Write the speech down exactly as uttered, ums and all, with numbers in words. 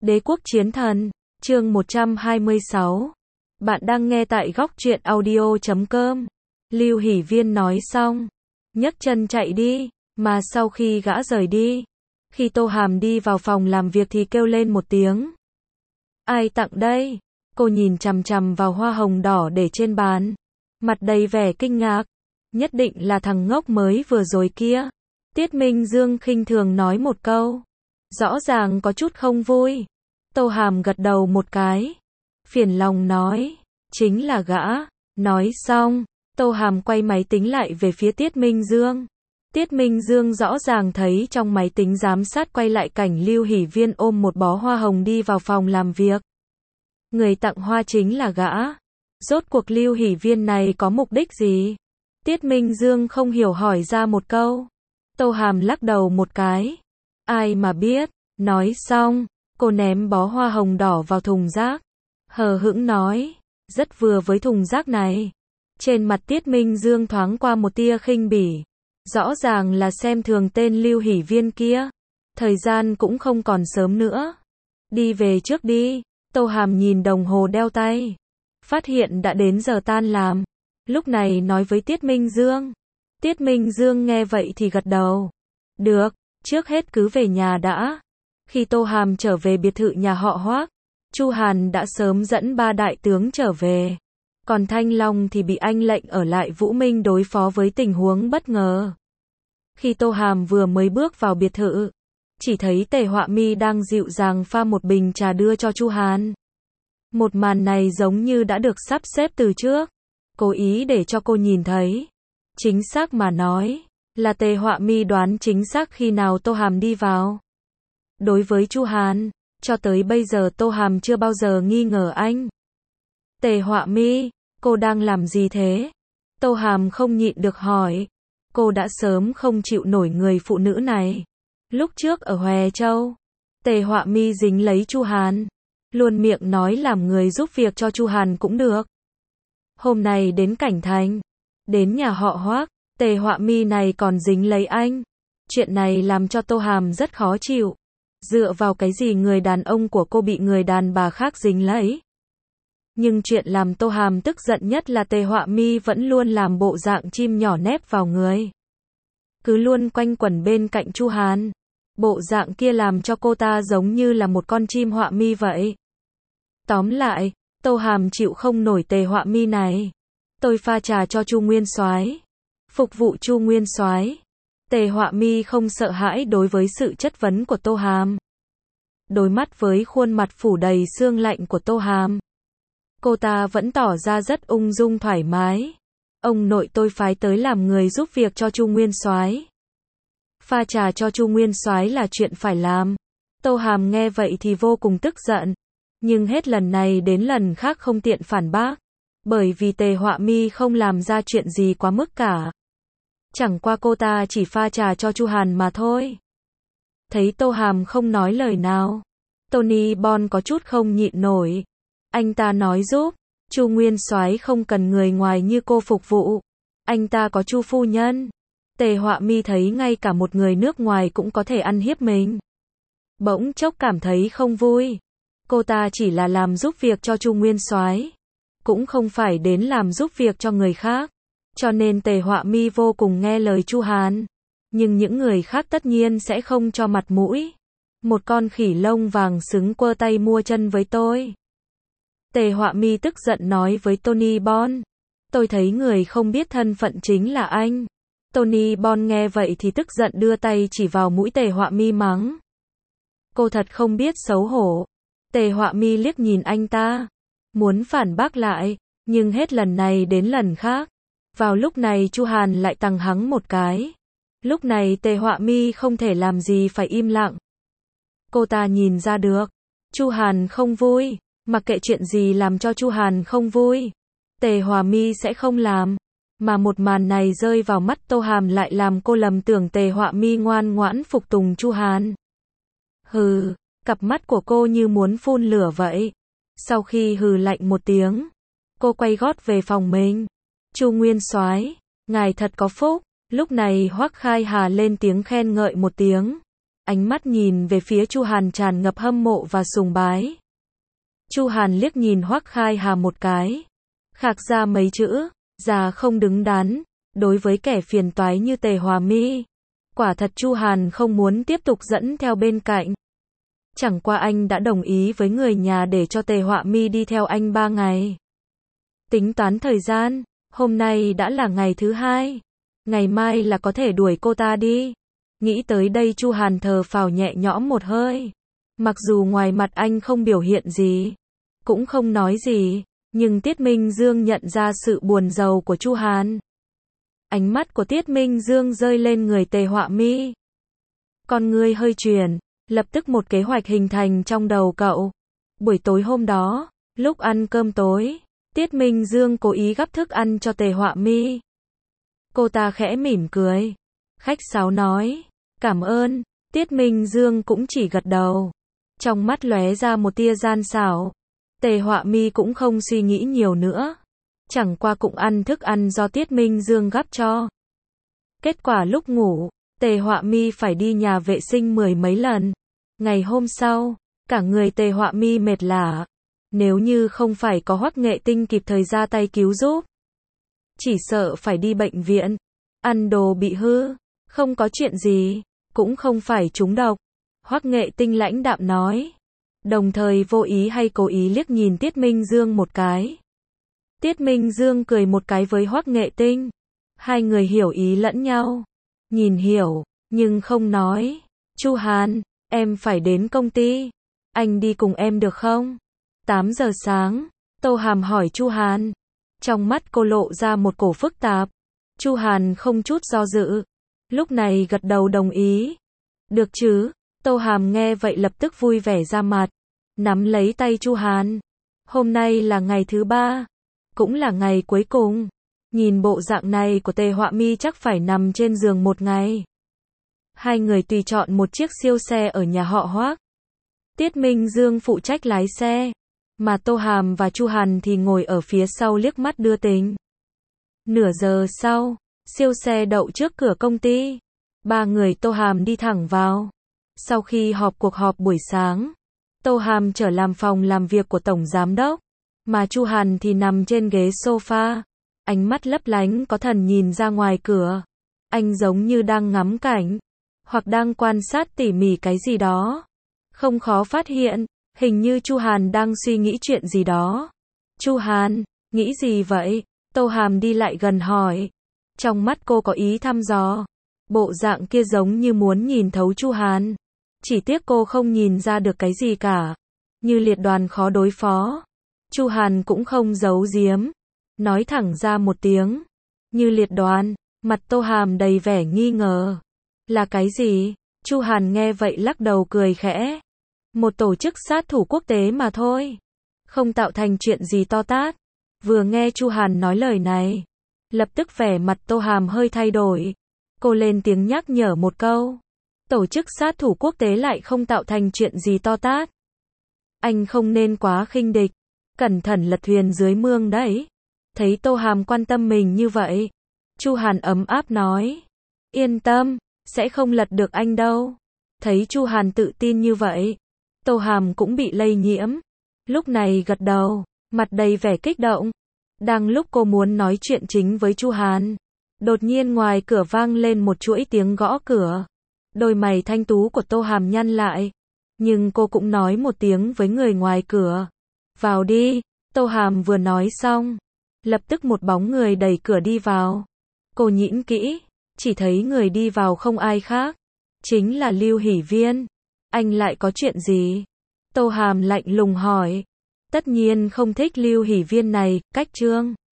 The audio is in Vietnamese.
Đế quốc chiến thần, chương một trăm hai mươi sáu. Bạn đang nghe tại góc truyện audio chấm com. Lưu Hỷ Viên nói xong, nhấc chân chạy đi, mà sau khi gã rời đi, khi Tô Hàm đi vào phòng làm việc thì kêu lên một tiếng. Ai tặng đây? Cô nhìn chằm chằm vào hoa hồng đỏ để trên bàn, mặt đầy vẻ kinh ngạc. Nhất định là thằng ngốc mới vừa rồi kia. Tiết Minh Dương khinh thường nói một câu, rõ ràng có chút không vui. Tô Hàm gật đầu một cái, phiền lòng nói, chính là gã. Nói xong, Tô Hàm quay máy tính lại về phía Tiết Minh Dương. Tiết Minh Dương rõ ràng thấy trong máy tính giám sát quay lại cảnh Lưu Hỷ Viên ôm một bó hoa hồng đi vào phòng làm việc. Người tặng hoa chính là gã. Rốt cuộc Lưu Hỷ Viên này có mục đích gì? Tiết Minh Dương không hiểu hỏi ra một câu. Tô Hàm lắc đầu một cái. Ai mà biết. Nói xong, cô ném bó hoa hồng đỏ vào thùng rác. Hờ hững nói, rất vừa với thùng rác này. Trên mặt Tiết Minh Dương thoáng qua một tia khinh bỉ. Rõ ràng là xem thường tên Lưu Hỷ Viên kia. Thời gian cũng không còn sớm nữa. Đi về trước đi. Tô Hàm nhìn đồng hồ đeo tay, phát hiện đã đến giờ tan làm. Lúc này nói với Tiết Minh Dương. Tiết Minh Dương nghe vậy thì gật đầu. Được, trước hết cứ về nhà đã. Khi Tô Hàm trở về biệt thự nhà họ Hoác, Chu Hàn đã sớm dẫn ba đại tướng trở về. Còn Thanh Long thì bị anh lệnh ở lại Vũ Minh đối phó với tình huống bất ngờ. Khi Tô Hàm vừa mới bước vào biệt thự, chỉ thấy Tề Họa Mi đang dịu dàng pha một bình trà đưa cho Chu Hàn. Một màn này giống như đã được sắp xếp từ trước, cố ý để cho cô nhìn thấy. Chính xác mà nói, là Tề Họa Mi đoán chính xác khi nào Tô Hàm đi vào. Đối với Chu Hàn, cho tới bây giờ Tô Hàm chưa bao giờ nghi ngờ anh. Tề Họa Mi, cô đang làm gì thế? Tô Hàm không nhịn được hỏi. Cô đã sớm không chịu nổi người phụ nữ này. Lúc trước ở Hòe Châu, Tề Họa Mi dính lấy Chu Hàn, luôn miệng nói làm người giúp việc cho Chu Hàn cũng được. Hôm nay đến Cảnh Thành, đến nhà họ Hoác, Tề Họa Mi này còn dính lấy anh. Chuyện này làm cho Tô Hàm rất khó chịu. Dựa vào cái gì người đàn ông của cô bị người đàn bà khác dính lấy? Nhưng chuyện làm Tô Hàm tức giận nhất là Tề Họa Mi vẫn luôn làm bộ dạng chim nhỏ nép vào người, cứ luôn quanh quẩn bên cạnh Chu Hàn. Bộ dạng kia làm cho cô ta giống như là một con chim Họa Mi vậy. Tóm lại, Tô Hàm chịu không nổi Tề Họa Mi này. Tôi pha trà cho Chu Nguyên Soái, phục vụ Chu Nguyên Soái. Tề Họa Mi không sợ hãi đối với sự chất vấn của Tô Hàm. Đối mắt với khuôn mặt phủ đầy sương lạnh của Tô Hàm, cô ta vẫn tỏ ra rất ung dung thoải mái. Ông nội tôi phái tới làm người giúp việc cho Chu Nguyên Soái. Pha trà cho Chu Nguyên Soái là chuyện phải làm. Tô Hàm nghe vậy thì vô cùng tức giận, nhưng hết lần này đến lần khác không tiện phản bác, bởi vì Tề Họa Mi không làm ra chuyện gì quá mức cả. Chẳng qua cô ta chỉ pha trà cho Chu Hàn mà thôi. Thấy Tô Hàm không nói lời nào, Tony Bon có chút không nhịn nổi. Anh ta nói giúp, Chu Nguyên Soái không cần người ngoài như cô phục vụ. Anh ta có Chu phu nhân. Tề Họa Mi thấy ngay cả một người nước ngoài cũng có thể ăn hiếp mình, bỗng chốc cảm thấy không vui. Cô ta chỉ là làm giúp việc cho Chu Nguyên Soái, cũng không phải đến làm giúp việc cho người khác. Cho nên Tề Họa Mi vô cùng nghe lời Chu Hàn. Nhưng những người khác tất nhiên sẽ không cho mặt mũi. Một con khỉ lông vàng xứng quơ tay mua chân với tôi. Tề Họa Mi tức giận nói với Tony Bon. Tôi thấy người không biết thân phận chính là anh. Tony Bon nghe vậy thì tức giận đưa tay chỉ vào mũi Tề Họa Mi mắng. Cô thật không biết xấu hổ. Tề Họa Mi liếc nhìn anh ta, muốn phản bác lại, nhưng hết lần này đến lần khác. Vào lúc này Chu Hàn lại tằng hắng một cái. Lúc này Tề Họa Mi không thể làm gì phải im lặng. Cô ta nhìn ra được, Chu Hàn không vui, mặc kệ chuyện gì làm cho Chu Hàn không vui, Tề Họa Mi sẽ không làm. Mà một màn này rơi vào mắt Tô Hàm lại làm cô lầm tưởng Tề Họa Mi ngoan ngoãn phục tùng Chu Hàn. Hừ, cặp mắt của cô như muốn phun lửa vậy. Sau khi hừ lạnh một tiếng, cô quay gót về phòng mình. Chu Nguyên Soái, ngài thật có phúc. Lúc này Hoắc Khai Hà lên tiếng khen ngợi một tiếng. ánh mắt nhìn về phía Chu Hàn tràn ngập hâm mộ và sùng bái. Chu Hàn liếc nhìn Hoắc Khai Hà một cái, khạc ra mấy chữ, già không đứng đắn, đối với kẻ phiền toái như Tề Hòa Mi. Quả thật Chu Hàn không muốn tiếp tục dẫn theo bên cạnh. Chẳng qua anh đã đồng ý với người nhà để cho Tề Họa Mi đi theo anh ba ngày. Tính toán thời gian, hôm nay đã là ngày thứ hai, ngày mai là có thể đuổi cô ta đi. Nghĩ tới đây Chu Hàn thở phào nhẹ nhõm một hơi. Mặc dù ngoài mặt anh không biểu hiện gì, cũng không nói gì, nhưng Tiết Minh Dương nhận ra sự buồn rầu của Chu Hàn. Ánh mắt của Tiết Minh Dương rơi lên người Tề Họa Mi. Con ngươi hơi chuyển, lập tức một kế hoạch hình thành trong đầu cậu. Buổi tối hôm đó, lúc ăn cơm tối, Tiết Minh Dương cố ý gắp thức ăn cho Tề Họa Mi. Cô ta khẽ mỉm cười, khách sáo nói, cảm ơn. Tiết Minh Dương cũng chỉ gật đầu, trong mắt lóe ra một tia gian xảo. Tề Họa Mi cũng không suy nghĩ nhiều nữa, chẳng qua cũng ăn thức ăn do Tiết Minh Dương gắp cho. Kết quả lúc ngủ, Tề Họa Mi phải đi nhà vệ sinh mười mấy lần. Ngày hôm sau, cả người Tề Họa Mi mệt lả. Nếu như không phải có Hoắc Nghệ Tinh kịp thời ra tay cứu giúp, chỉ sợ phải đi bệnh viện. Ăn đồ bị hư, không có chuyện gì, cũng không phải trúng độc. Hoắc Nghệ Tinh lãnh đạm nói, đồng thời vô ý hay cố ý liếc nhìn Tiết Minh Dương một cái. Tiết Minh Dương cười một cái với Hoắc Nghệ Tinh. Hai người hiểu ý lẫn nhau. Nhìn hiểu, nhưng không nói. Chu Hàn, em phải đến công ty. Anh đi cùng em được không? tám giờ sáng, Tô Hàm hỏi Chu Hàn. Trong mắt cô lộ ra một cổ phức tạp. Chu Hàn không chút do dự. Lúc này gật đầu đồng ý. Được chứ? Tô Hàm nghe vậy lập tức vui vẻ ra mặt. Nắm lấy tay Chu Hàn. Hôm nay là ngày thứ ba. Cũng là ngày cuối cùng. Nhìn bộ dạng này của Tề Họa Mi chắc phải nằm trên giường một ngày. Hai người tùy chọn một chiếc siêu xe ở nhà họ Hoắc. Tiết Minh Dương phụ trách lái xe, mà Tô Hàm và Chu Hàn thì ngồi ở phía sau liếc mắt đưa tình. Nửa giờ sau, siêu xe đậu trước cửa công ty. Ba người Tô Hàm đi thẳng vào. Sau khi họp cuộc họp buổi sáng, Tô Hàm trở làm phòng làm việc của Tổng Giám Đốc, mà Chu Hàn thì nằm trên ghế sofa. Ánh mắt lấp lánh có thần nhìn ra ngoài cửa. Anh giống như đang ngắm cảnh, hoặc đang quan sát tỉ mỉ cái gì đó. Không khó phát hiện, hình như Chu Hàn đang suy nghĩ chuyện gì đó. Chu Hàn, nghĩ gì vậy? Tô Hàm đi lại gần hỏi. Trong mắt cô có ý thăm dò. Bộ dạng kia giống như muốn nhìn thấu Chu Hàn. Chỉ tiếc cô không nhìn ra được cái gì cả. Như liệt đoàn khó đối phó. Chu Hàn cũng không giấu giếm. Nói thẳng ra một tiếng. Như liệt đoàn, mặt Tô Hàm đầy vẻ nghi ngờ. Là cái gì? Chu Hàn nghe vậy lắc đầu cười khẽ. Một tổ chức sát thủ quốc tế mà thôi. Không tạo thành chuyện gì to tát. Vừa nghe Chu Hàn nói lời này, lập tức vẻ mặt Tô Hàm hơi thay đổi. Cô lên tiếng nhắc nhở một câu. Tổ chức sát thủ quốc tế lại không tạo thành chuyện gì to tát. Anh không nên quá khinh địch. Cẩn thận lật thuyền dưới mương đấy. Thấy Tô Hàm quan tâm mình như vậy, Chu Hàn ấm áp nói. Yên tâm, sẽ không lật được anh đâu. Thấy Chu Hàn tự tin như vậy, Tô Hàm cũng bị lây nhiễm. Lúc này gật đầu, mặt đầy vẻ kích động. Đang lúc cô muốn nói chuyện chính với Chu Hàn, đột nhiên ngoài cửa vang lên một chuỗi tiếng gõ cửa. Đôi mày thanh tú của Tô Hàm nhăn lại, nhưng cô cũng nói một tiếng với người ngoài cửa. Vào đi. Tô Hàm vừa nói xong, lập tức một bóng người đẩy cửa đi vào. Cô nhĩn kỹ, chỉ thấy người đi vào không ai khác, chính là Lưu Hỷ Viên. Anh lại có chuyện gì? Tô Hàm lạnh lùng hỏi. Tất nhiên không thích Lưu Hỷ Viên này, cách trương.